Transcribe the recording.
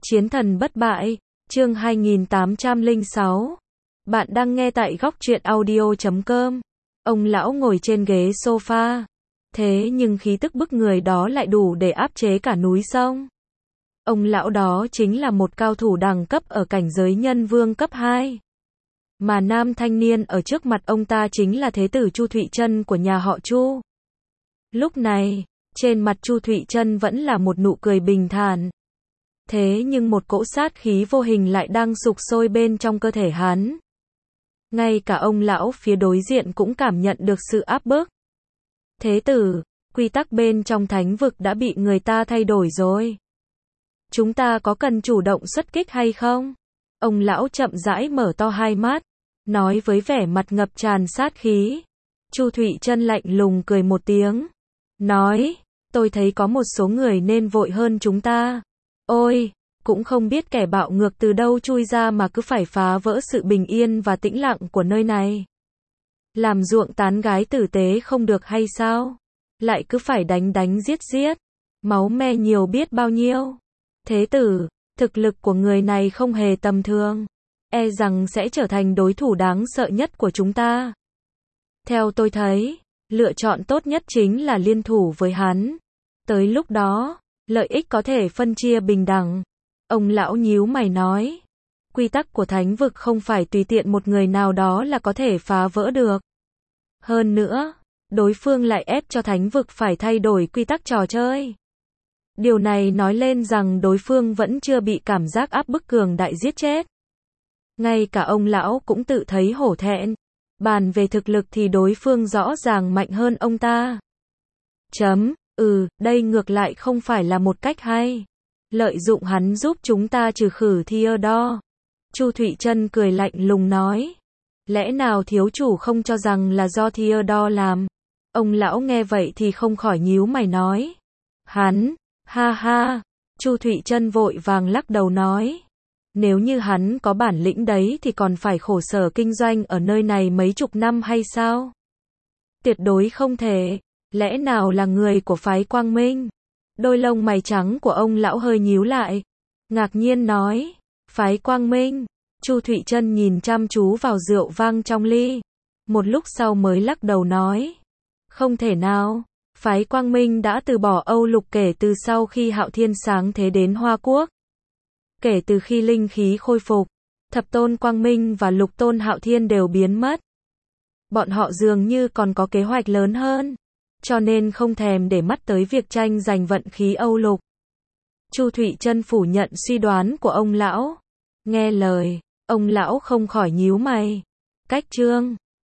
Chiến thần bất bại, chương 2806. Bạn đang nghe tại góc truyện audio.com. Ông lão ngồi trên ghế sofa. Thế nhưng khí tức bức người đó lại đủ để áp chế cả núi sông. Ông lão đó chính là một cao thủ đẳng cấp ở cảnh giới nhân vương cấp 2. Mà nam thanh niên ở trước mặt ông ta chính là thế tử Chu Thụy Trân của nhà họ Chu. Lúc này, trên mặt Chu Thụy Trân vẫn là một nụ cười bình thản. Thế nhưng một cỗ sát khí vô hình lại đang sục sôi bên trong cơ thể hắn. Ngay cả ông lão phía đối diện cũng cảm nhận được sự áp bức. Thế tử, quy tắc bên trong thánh vực đã bị người ta thay đổi rồi. Chúng ta có cần chủ động xuất kích hay không? Ông lão chậm rãi mở to hai mắt, nói với vẻ mặt ngập tràn sát khí. Chu Thụy Trân lạnh lùng cười một tiếng, nói, tôi thấy có một số người nên vội hơn chúng ta. Ôi, cũng không biết kẻ bạo ngược từ đâu chui ra mà cứ phải phá vỡ sự bình yên và tĩnh lặng của nơi này. Làm ruộng tán gái tử tế không được hay sao? Lại cứ phải đánh giết, máu me nhiều biết bao nhiêu. Thế tử, thực lực của người này không hề tầm thường, e rằng sẽ trở thành đối thủ đáng sợ nhất của chúng ta. Theo tôi thấy, lựa chọn tốt nhất chính là liên thủ với hắn. Tới lúc đó, lợi ích có thể phân chia bình đẳng. Ông lão nhíu mày nói, quy tắc của thánh vực không phải tùy tiện một người nào đó là có thể phá vỡ được. Hơn nữa, đối phương lại ép cho thánh vực phải thay đổi quy tắc trò chơi. Điều này nói lên rằng đối phương vẫn chưa bị cảm giác áp bức cường đại giết chết. Ngay cả ông lão cũng tự thấy hổ thẹn. Bàn về thực lực thì đối phương rõ ràng mạnh hơn ông ta. Đây ngược lại không phải là một cách hay. Lợi dụng hắn giúp chúng ta trừ khử Theodore. Chu Thụy Trân cười lạnh lùng nói. Lẽ nào thiếu chủ không cho rằng là do Theodore làm? Ông lão nghe vậy thì không khỏi nhíu mày nói. Hắn, ha ha. Chu Thụy Trân vội vàng lắc đầu nói. Nếu như hắn có bản lĩnh đấy thì còn phải khổ sở kinh doanh ở nơi này mấy chục năm hay sao? Tuyệt đối không thể. Lẽ nào là người của phái Quang Minh? Đôi lông mày trắng của ông lão hơi nhíu lại. Ngạc nhiên nói. Phái Quang Minh. Chu Thụy Trân nhìn chăm chú vào rượu vang trong ly. Một lúc sau mới lắc đầu nói. Không thể nào. Phái Quang Minh đã từ bỏ Âu Lục kể từ sau khi Hạo Thiên sáng thế đến Hoa Quốc. Kể từ khi linh khí khôi phục, Thập Tôn Quang Minh và Lục Tôn Hạo Thiên đều biến mất. Bọn họ dường như còn có kế hoạch lớn hơn, cho nên không thèm để mắt tới việc tranh giành vận khí Âu Lục. Chu Thụy Trân phủ nhận suy đoán của ông lão. Nghe lời, ông lão không khỏi nhíu mày. Cách chương